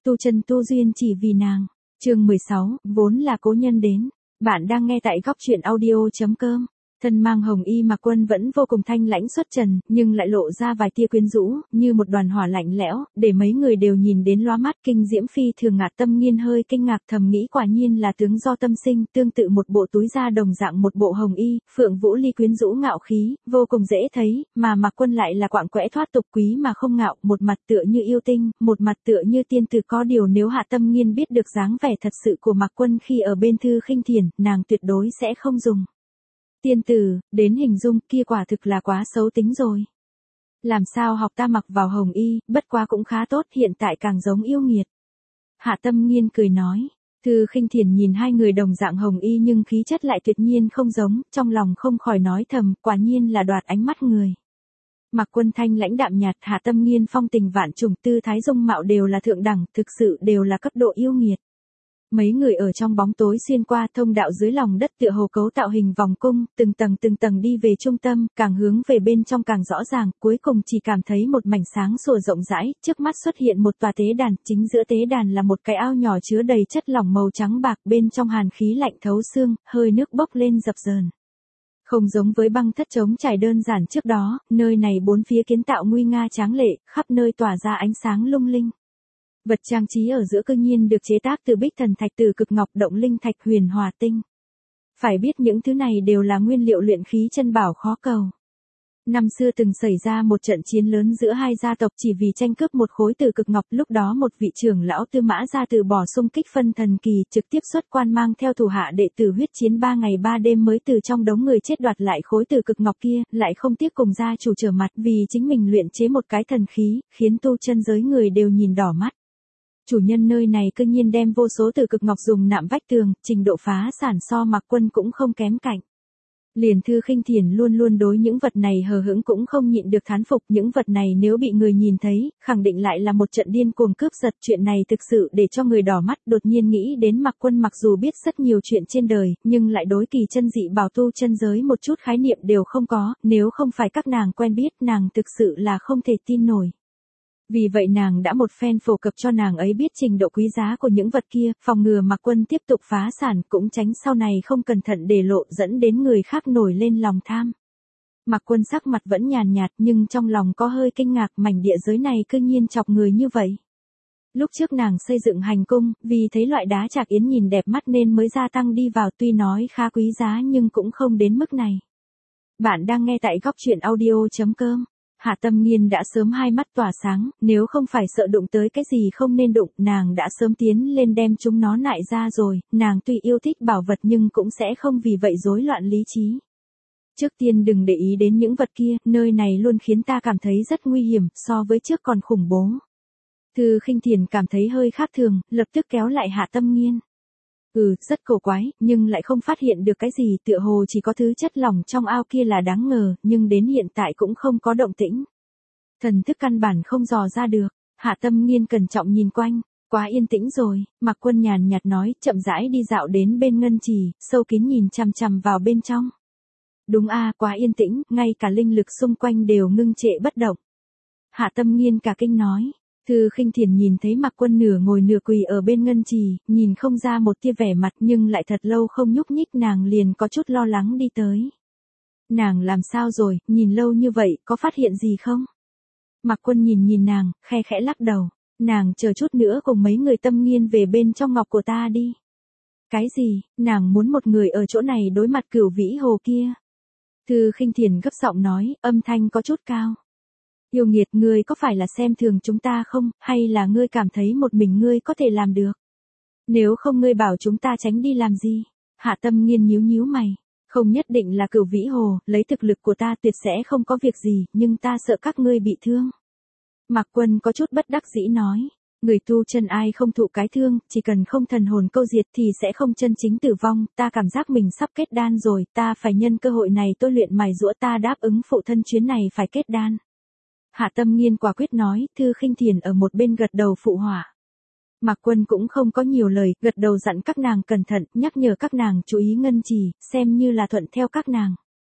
tu chân tu duyên chỉ vì nàng. Chương 16, vốn là cố nhân đến. Bạn đang nghe tại góc truyện audio.com. Thân mang hồng y Mạc Quân vẫn vô cùng thanh lãnh xuất trần, nhưng lại lộ ra vài tia quyến rũ, như một đoàn hỏa lạnh lẽo, để mấy người đều nhìn đến lóa mắt. Kinh Diễm Phi thường ngạc Tâm Nghiên hơi kinh ngạc thầm nghĩ quả nhiên là tướng do tâm sinh, tương tự một bộ túi da đồng dạng một bộ hồng y, Phượng Vũ Ly quyến rũ ngạo khí, vô cùng dễ thấy, mà Mạc Quân lại là quạng quẽ thoát tục quý mà không ngạo, một mặt tựa như yêu tinh, một mặt tựa như tiên tử. Có điều nếu Hạ Tâm Nghiên biết được dáng vẻ thật sự của Mạc Quân khi ở bên Thư Khinh Thiền, nàng tuyệt đối sẽ không dùng tiên tử đến hình dung, kia quả thực là quá xấu tính rồi. Làm sao học ta mặc vào hồng y, bất quá cũng khá tốt, hiện tại càng giống yêu nghiệt. Hạ Tâm Nghiên cười nói. Thư Khinh Thiền nhìn hai người đồng dạng hồng y nhưng khí chất lại tuyệt nhiên không giống, trong lòng không khỏi nói thầm, quả nhiên là đoạt ánh mắt người. Mạc Quân thanh lãnh đạm nhạt, Hạ Tâm Nghiên phong tình vạn trùng, tư thái dung mạo đều là thượng đẳng, thực sự đều là cấp độ yêu nghiệt. Mấy người ở trong bóng tối xuyên qua thông đạo dưới lòng đất tựa hồ cấu tạo hình vòng cung, từng tầng đi về trung tâm, càng hướng về bên trong càng rõ ràng, cuối cùng chỉ cảm thấy một mảnh sáng sủa rộng rãi, trước mắt xuất hiện một tòa tế đàn, chính giữa tế đàn là một cái ao nhỏ chứa đầy chất lỏng màu trắng bạc, bên trong hàn khí lạnh thấu xương, hơi nước bốc lên dập dờn. Không giống với băng thất trống trải đơn giản trước đó, nơi này bốn phía kiến tạo nguy nga tráng lệ, khắp nơi tỏa ra ánh sáng lung linh. Vật trang trí ở giữa cư nhiên được chế tác từ bích thần thạch, từ cực ngọc, động linh thạch, huyền hòa tinh. Phải biết những thứ này đều là nguyên liệu luyện khí chân bảo khó cầu. Năm xưa từng xảy ra một trận chiến lớn giữa hai gia tộc chỉ vì tranh cướp một khối từ cực ngọc, lúc đó một vị trưởng lão Tư Mã gia từ bỏ xung kích phân thần kỳ, trực tiếp xuất quan mang theo thủ hạ đệ tử huyết chiến 3 ngày 3 đêm mới từ trong đống người chết đoạt lại khối từ cực ngọc kia, lại không tiếc cùng gia chủ trở mặt vì chính mình luyện chế một cái thần khí, khiến tu chân giới người đều nhìn đỏ mắt. Chủ nhân nơi này cư nhiên đem vô số từ cực ngọc dùng nạm vách tường, trình độ phá sản so Mạc Quân cũng không kém cạnh. Liền Thư Khinh Thiền luôn luôn đối những vật này hờ hững cũng không nhịn được thán phục, những vật này nếu bị người nhìn thấy, khẳng định lại là một trận điên cuồng cướp giật, chuyện này thực sự để cho người đỏ mắt. Đột nhiên nghĩ đến Mạc Quân mặc dù biết rất nhiều chuyện trên đời, nhưng lại đối kỳ chân dị bảo tu chân giới một chút khái niệm đều không có, nếu không phải các nàng quen biết, nàng thực sự là không thể tin nổi. Vì vậy nàng đã một phen phổ cập cho nàng ấy biết trình độ quý giá của những vật kia, phòng ngừa Mạc Quân tiếp tục phá sản, cũng tránh sau này không cẩn thận để lộ dẫn đến người khác nổi lên lòng tham. Mạc Quân sắc mặt vẫn nhàn nhạt nhưng trong lòng có hơi kinh ngạc, mảnh địa giới này cư nhiên chọc người như vậy. Lúc trước nàng xây dựng hành cung, vì thấy loại đá Trạc Yến nhìn đẹp mắt nên mới gia tăng đi vào, tuy nói khá quý giá nhưng cũng không đến mức này. Bạn đang nghe tại góc truyện audio.com. Hạ Tâm Nghiên đã sớm hai mắt tỏa sáng, nếu không phải sợ đụng tới cái gì không nên đụng, nàng đã sớm tiến lên đem chúng nó nại ra rồi, nàng tuy yêu thích bảo vật nhưng cũng sẽ không vì vậy rối loạn lý trí. Trước tiên đừng để ý đến những vật kia, nơi này luôn khiến ta cảm thấy rất nguy hiểm, so với trước còn khủng bố. Thư Khinh Thiền cảm thấy hơi khác thường, lập tức kéo lại Hạ Tâm Nghiên. Rất cổ quái, nhưng lại không phát hiện được cái gì, tựa hồ chỉ có thứ chất lỏng trong ao kia là đáng ngờ, nhưng đến hiện tại cũng không có động tĩnh. Thần thức căn bản không dò ra được. Hạ Tâm Nghiên cẩn trọng nhìn quanh, quá yên tĩnh rồi, Mạc Quân nhàn nhạt nói, chậm rãi đi dạo đến bên ngân trì, sâu kín nhìn chằm chằm vào bên trong. Đúng quá yên tĩnh, ngay cả linh lực xung quanh đều ngưng trệ bất động. Hạ Tâm Nghiên cả kinh nói. Thư Khinh Thiền nhìn thấy Mạc Quân nửa ngồi nửa quỳ ở bên ngân trì, nhìn không ra một tia vẻ mặt nhưng lại thật lâu không nhúc nhích, nàng liền có chút lo lắng đi tới. Nàng làm sao rồi, nhìn lâu như vậy, có phát hiện gì không? Mạc Quân nhìn nàng, khe khẽ lắc đầu. Nàng chờ chút nữa cùng mấy người Tâm Nghiên về bên trong ngọc của ta đi. Cái gì, nàng muốn một người ở chỗ này đối mặt Cửu Vĩ Hồ kia? Thư Khinh Thiền gấp giọng nói, âm thanh có chút cao. Yêu nghiệt, ngươi có phải là xem thường chúng ta không, hay là ngươi cảm thấy một mình ngươi có thể làm được? Nếu không ngươi bảo chúng ta tránh đi làm gì? Hạ Tâm Nghiên nhíu mày. Không nhất định là Cửu Vĩ Hồ, lấy thực lực của ta tuyệt sẽ không có việc gì, nhưng ta sợ các ngươi bị thương. Mạc Quân có chút bất đắc dĩ nói. Người tu chân ai không thụ cái thương, chỉ cần không thần hồn câu diệt thì sẽ không chân chính tử vong, ta cảm giác mình sắp kết đan rồi, ta phải nhân cơ hội này tôi luyện mài giũa, ta đáp ứng phụ thân chuyến này phải kết đan. Hạ Tâm Nghiên quả quyết nói, Thư Khinh Thiền ở một bên gật đầu phụ họa. Mạc Quân cũng không có nhiều lời, gật đầu dặn các nàng cẩn thận, nhắc nhở các nàng chú ý ngân trì, xem như là thuận theo các nàng.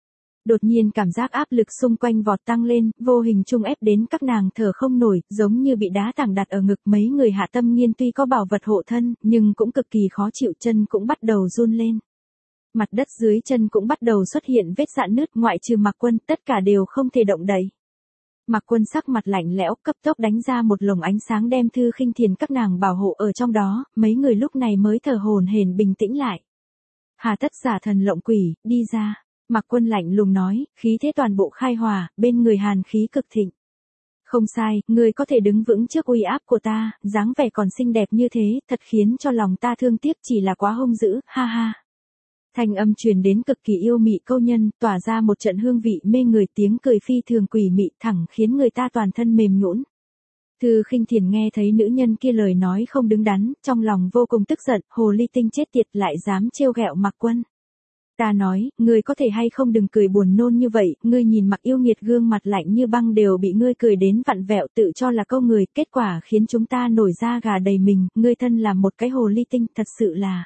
Đột nhiên cảm giác áp lực xung quanh vọt tăng lên, vô hình chung ép đến các nàng thở không nổi, giống như bị đá tảng đặt ở ngực. Mấy người Hạ Tâm Nghiên tuy có bảo vật hộ thân, nhưng cũng cực kỳ khó chịu, chân cũng bắt đầu run lên. Mặt đất dưới chân cũng bắt đầu xuất hiện vết rạn nứt, ngoại trừ Mạc Quân, tất cả đều không thể động đậy. Mạc Quân sắc mặt lạnh lẽo, cấp tốc đánh ra một lồng ánh sáng đem Thư Khinh Thiền các nàng bảo hộ ở trong đó, mấy người lúc này mới thở hổn hển bình tĩnh lại. Hà tất giả thần lộng quỷ, đi ra. Mạc Quân lạnh lùng nói, khí thế toàn bộ khai hỏa, bên người hàn khí cực thịnh. Không sai, ngươi có thể đứng vững trước uy áp của ta, dáng vẻ còn xinh đẹp như thế, thật khiến cho lòng ta thương tiếc, chỉ là quá hung dữ, ha ha. Thanh âm truyền đến cực kỳ yêu mị câu nhân, tỏa ra một trận hương vị mê người, tiếng cười phi thường quỷ mị thẳng khiến người ta toàn thân mềm nhũn. Thư Khinh Thiền nghe thấy nữ nhân kia lời nói không đứng đắn, trong lòng vô cùng tức giận, hồ ly tinh chết tiệt lại dám trêu ghẹo Mạc Quân. Ta nói, ngươi có thể hay không đừng cười buồn nôn như vậy, ngươi nhìn Mạc yêu nghiệt gương mặt lạnh như băng đều bị ngươi cười đến vặn vẹo, tự cho là câu người, kết quả khiến chúng ta nổi da gà đầy mình, ngươi thân là một cái hồ ly tinh, thật sự là...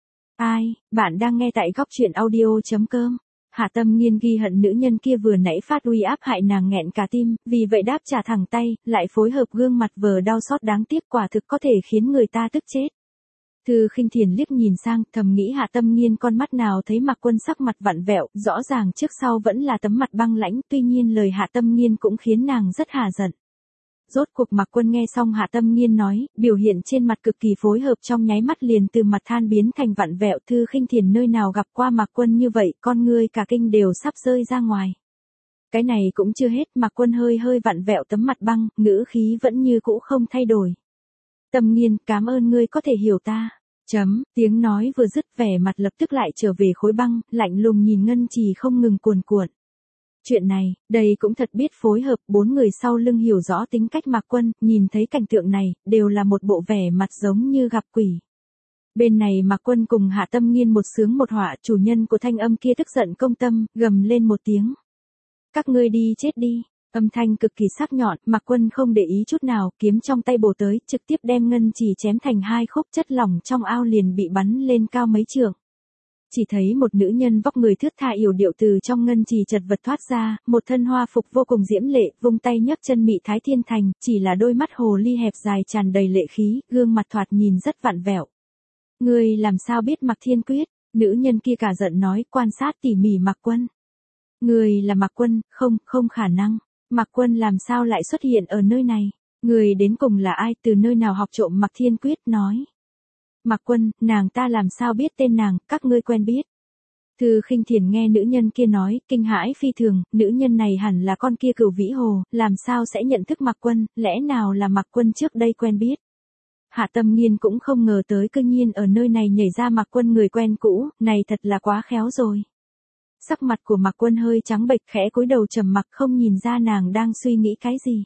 Ai, bạn đang nghe tại góc truyện audio.com. Hạ Tâm Nghiên ghi hận nữ nhân kia vừa nãy phát uy áp hại nàng nghẹn cả tim, vì vậy đáp trả thẳng tay, lại phối hợp gương mặt vờ đau xót đáng tiếc, quả thực có thể khiến người ta tức chết. Thư Khinh Thiền liếc nhìn sang, thầm nghĩ Hạ Tâm Nghiên con mắt nào thấy Mạc Quân sắc mặt vặn vẹo, rõ ràng trước sau vẫn là tấm mặt băng lãnh, tuy nhiên lời Hạ Tâm Nghiên cũng khiến nàng rất hà giận. Rốt cuộc Mạc Quân nghe xong Hạ Tâm Nghiên nói, biểu hiện trên mặt cực kỳ phối hợp, trong nháy mắt liền từ mặt than biến thành vặn vẹo. Thư Khinh Thiền nơi nào gặp qua Mạc Quân như vậy, con ngươi cả kinh đều sắp rơi ra ngoài. Cái này cũng chưa hết, Mạc Quân hơi vặn vẹo tấm mặt băng, ngữ khí vẫn như cũ không thay đổi. Tâm Nghiên, cảm ơn ngươi có thể hiểu ta. Tiếng nói vừa dứt, vẻ mặt lập tức lại trở về khối băng, lạnh lùng nhìn ngân trì không ngừng cuồn cuộn. Chuyện này, đây cũng thật biết phối hợp, bốn người sau lưng hiểu rõ tính cách Mạc Quân, nhìn thấy cảnh tượng này, đều là một bộ vẻ mặt giống như gặp quỷ. Bên này Mạc Quân cùng Hạ Tâm Nghiên một sướng một họa, chủ nhân của thanh âm kia tức giận công tâm, gầm lên một tiếng. Các ngươi đi chết đi. Âm thanh cực kỳ sắc nhọn, Mạc Quân không để ý chút nào, kiếm trong tay bổ tới, trực tiếp đem ngân chỉ chém thành hai khúc, chất lỏng trong ao liền bị bắn lên cao mấy trượng. Chỉ thấy một nữ nhân vóc người thướt tha yểu điệu từ trong ngân trì chật vật thoát ra, một thân hoa phục vô cùng diễm lệ, vung tay nhấc chân mị thái thiên thành, chỉ là đôi mắt hồ ly hẹp dài tràn đầy lệ khí, gương mặt thoạt nhìn rất vặn vẹo. Ngươi làm sao biết Mạc Thiên Quyết? Nữ nhân kia cả giận nói, quan sát tỉ mỉ Mạc Quân. Ngươi là Mạc Quân, không khả năng. Mạc Quân làm sao lại xuất hiện ở nơi này? Ngươi đến cùng là ai, từ nơi nào học trộm Mạc Thiên Quyết? Nói. Mạc Quân, nàng ta làm sao biết tên nàng, các ngươi quen biết. Thư Khinh Thiền nghe nữ nhân kia nói, kinh hãi phi thường, nữ nhân này hẳn là con kia Cửu Vĩ Hồ, làm sao sẽ nhận thức Mạc Quân, lẽ nào là Mạc Quân trước đây quen biết. Hạ Tâm Nghiên cũng không ngờ tới cư nhiên ở nơi này nhảy ra Mạc Quân người quen cũ, này thật là quá khéo rồi. Sắc mặt của Mạc Quân hơi trắng bệch, khẽ cúi đầu trầm mặc, không nhìn ra nàng đang suy nghĩ cái gì.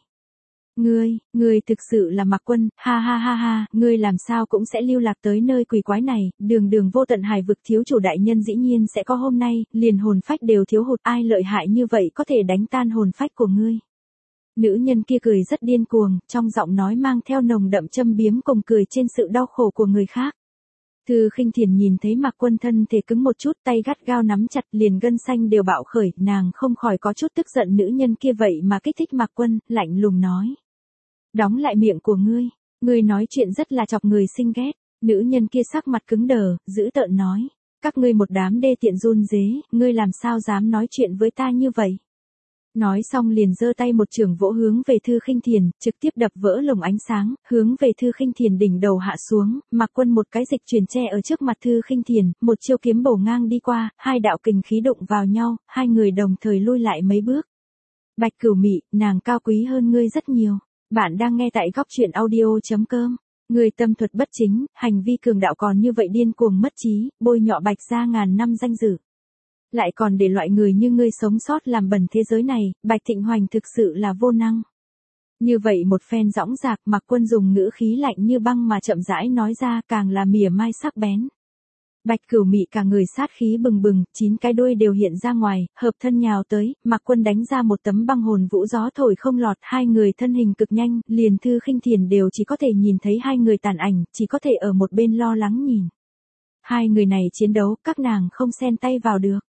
Ngươi thực sự là Mạc Quân, ha ha ha ha, ngươi làm sao cũng sẽ lưu lạc tới nơi quỷ quái này, đường vô tận hải vực thiếu chủ đại nhân dĩ nhiên sẽ có hôm nay, liền hồn phách đều thiếu hụt, ai lợi hại như vậy có thể đánh tan hồn phách của ngươi. Nữ nhân kia cười rất điên cuồng, trong giọng nói mang theo nồng đậm châm biếm cùng cười trên sự đau khổ của người khác. Thư Khinh Thiền nhìn thấy Mạc Quân thân thể cứng một chút, tay gắt gao nắm chặt, liền gân xanh đều bạo khởi, nàng không khỏi có chút tức giận nữ nhân kia vậy mà kích thích Mạc Quân, lạnh lùng nói. Đóng lại miệng của ngươi nói chuyện rất là chọc người sinh ghét. Nữ nhân kia sắc mặt cứng đờ, dữ tợn nói. Các ngươi một đám đê tiện run rế, ngươi làm sao dám nói chuyện với ta như vậy. Nói xong liền giơ tay một chưởng vỗ hướng về Thư Khinh Thiền, trực tiếp đập vỡ lồng ánh sáng, hướng về Thư Khinh Thiền đỉnh đầu hạ xuống, Mạc Quân một cái dịch chuyển che ở trước mặt Thư Khinh Thiền, một chiêu kiếm bổ ngang đi qua, hai đạo kình khí đụng vào nhau, hai người đồng thời lui lại mấy bước. Bạch Cửu Mị, nàng cao quý hơn ngươi rất nhiều. Bạn đang nghe tại góc truyện audio.com. Người tâm thuật bất chính, hành vi cường đạo còn như vậy điên cuồng mất trí, bôi nhọ Bạch gia ngàn năm danh dự. Lại còn để loại người như ngươi sống sót làm bẩn thế giới này, Bạch Thịnh Hoành thực sự là vô năng. Như vậy một phen dõng dạc, Mạc Quân dùng ngữ khí lạnh như băng mà chậm rãi nói ra, càng là mỉa mai sắc bén. Bạch Cửu Mị cả người sát khí bừng bừng, 9 cái đuôi đều hiện ra ngoài, hợp thân nhào tới, Mạc Quân đánh ra một tấm băng hồn vũ gió thổi không lọt, hai người thân hình cực nhanh, liền Thư Khinh Thiền đều chỉ có thể nhìn thấy hai người tàn ảnh, chỉ có thể ở một bên lo lắng nhìn. Hai người này chiến đấu, các nàng không xen tay vào được.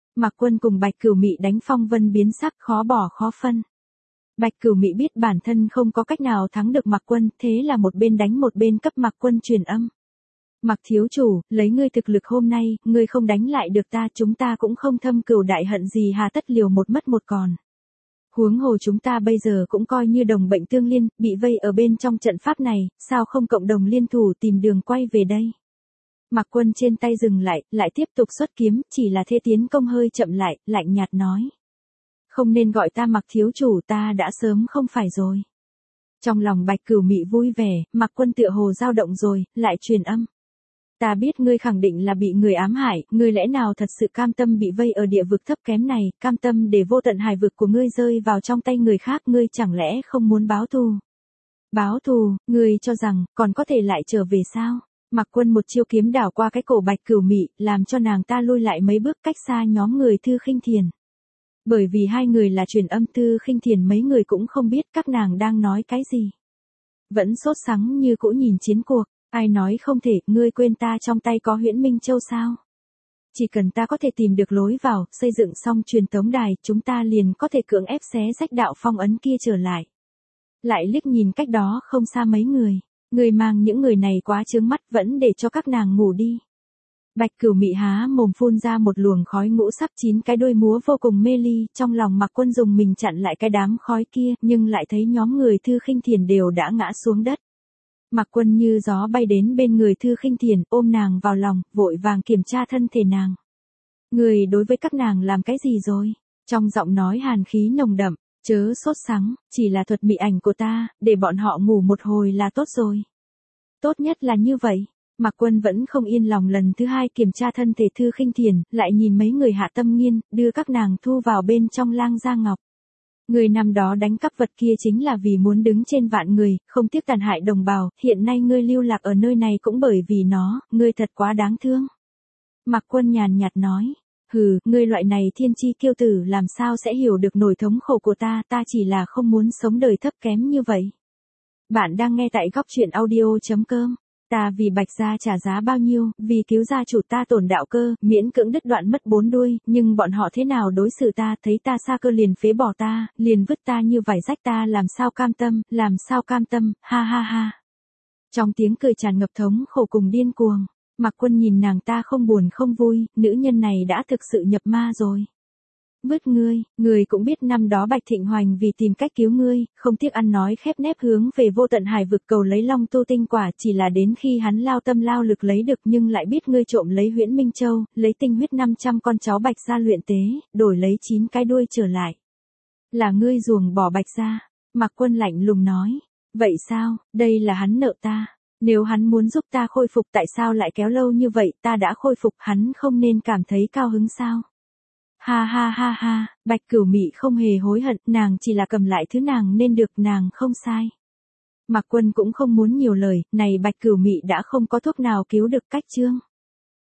Mạc Quân cùng Bạch Cửu Mị đánh phong vân biến sắc, khó bỏ khó phân. Bạch Cửu Mị biết bản thân không có cách nào thắng được Mạc Quân, thế là một bên đánh một bên cấp Mạc Quân truyền âm. Mạc thiếu chủ, lấy ngươi thực lực hôm nay, ngươi không đánh lại được ta, chúng ta cũng không thâm cừu đại hận gì, hà tất liều một mất một còn. Huống hồ chúng ta bây giờ cũng coi như đồng bệnh tương liên, bị vây ở bên trong trận pháp này, sao không cộng đồng liên thủ tìm đường quay về đây. Mạc Quân trên tay dừng lại tiếp tục xuất kiếm, chỉ là thế tiến công hơi chậm lại, lạnh nhạt nói. Không nên gọi ta Mạc thiếu chủ, ta đã sớm không phải rồi. Trong lòng Bạch Cửu Mị vui vẻ, Mạc Quân tựa hồ dao động rồi, lại truyền âm. Ta biết ngươi khẳng định là bị người ám hại, ngươi lẽ nào thật sự cam tâm bị vây ở địa vực thấp kém này, cam tâm để vô tận hải vực của ngươi rơi vào trong tay người khác, ngươi chẳng lẽ không muốn báo thù? Báo thù, ngươi cho rằng, còn có thể lại trở về sao? Mạc Quân một chiêu kiếm đảo qua cái cổ Bạch Cửu Mị, làm cho nàng ta lui lại mấy bước cách xa nhóm người Thư Khinh Thiền. Bởi vì hai người là truyền âm, Thư Khinh Thiền mấy người cũng không biết các nàng đang nói cái gì. Vẫn sốt sắng như cũ nhìn chiến cuộc. Ai nói không thể, ngươi quên ta trong tay có Huyễn Minh Châu sao? Chỉ cần ta có thể tìm được lối vào, xây dựng xong truyền tống đài, chúng ta liền có thể cưỡng ép xé rách đạo phong ấn kia trở lại. Lại liếc nhìn cách đó không xa mấy người. Người mang những người này quá chướng mắt, vẫn để cho các nàng ngủ đi. Bạch Cửu Mị há mồm phun ra một luồng khói ngũ sắc, 9 cái đuôi múa vô cùng mê ly, trong lòng Mạc Quân dùng mình chặn lại cái đám khói kia, nhưng lại thấy nhóm người Thư Khinh Thiền đều đã ngã xuống đất. Mạc Quân như gió bay đến bên người Thư Khinh Thiền, ôm nàng vào lòng, vội vàng kiểm tra thân thể nàng. Người đối với các nàng làm cái gì rồi? Trong giọng nói hàn khí nồng đậm, chớ sốt sắng, chỉ là thuật mị ảnh của ta, để bọn họ ngủ một hồi là tốt rồi. Tốt nhất là như vậy. Mạc Quân vẫn không yên lòng, lần thứ hai kiểm tra thân thể Thư Khinh Thiền, lại nhìn mấy người Hạ Tâm Nghiên, đưa các nàng thu vào bên trong Lang Gia Ngọc. Người năm đó đánh cắp vật kia chính là vì muốn đứng trên vạn người, không tiếc tàn hại đồng bào, hiện nay ngươi lưu lạc ở nơi này cũng bởi vì nó, ngươi thật quá đáng thương. Mạc Quân nhàn nhạt nói, hừ, ngươi loại này thiên chi kiêu tử làm sao sẽ hiểu được nỗi thống khổ của ta, ta chỉ là không muốn sống đời thấp kém như vậy. Bạn đang nghe tại góc truyện audio.com. Ta vì Bạch gia trả giá bao nhiêu, vì cứu gia chủ ta tổn đạo cơ, miễn cưỡng đứt đoạn mất 4 đuôi, nhưng bọn họ thế nào đối xử ta, thấy ta xa cơ liền phế bỏ ta, liền vứt ta như vải rách, ta làm sao cam tâm, ha ha ha. Trong tiếng cười tràn ngập thống khổ cùng điên cuồng, Mạc Quân nhìn nàng ta không buồn không vui, nữ nhân này đã thực sự nhập ma rồi. Vứt ngươi cũng biết năm đó Bạch Thịnh Hoành vì tìm cách cứu ngươi, không tiếc ăn nói khép nép hướng về vô tận hải vực cầu lấy Long Tu tinh quả, chỉ là đến khi hắn lao tâm lao lực lấy được nhưng lại biết ngươi trộm lấy Huyễn Minh Châu, lấy tinh huyết 500 con cháu Bạch gia luyện tế, đổi lấy 9 cái đuôi trở lại. Là ngươi ruồng bỏ Bạch gia. Mạc Quân lạnh lùng nói, vậy sao, đây là hắn nợ ta. Nếu hắn muốn giúp ta khôi phục tại sao lại kéo lâu như vậy, ta đã khôi phục, hắn không nên cảm thấy cao hứng sao? Ha ha ha ha, Bạch Cửu Mị không hề hối hận, nàng chỉ là cầm lại thứ nàng nên được, nàng không sai. Mạc Quân cũng không muốn nhiều lời, này Bạch Cửu Mị đã không có thuốc nào cứu được cách chương.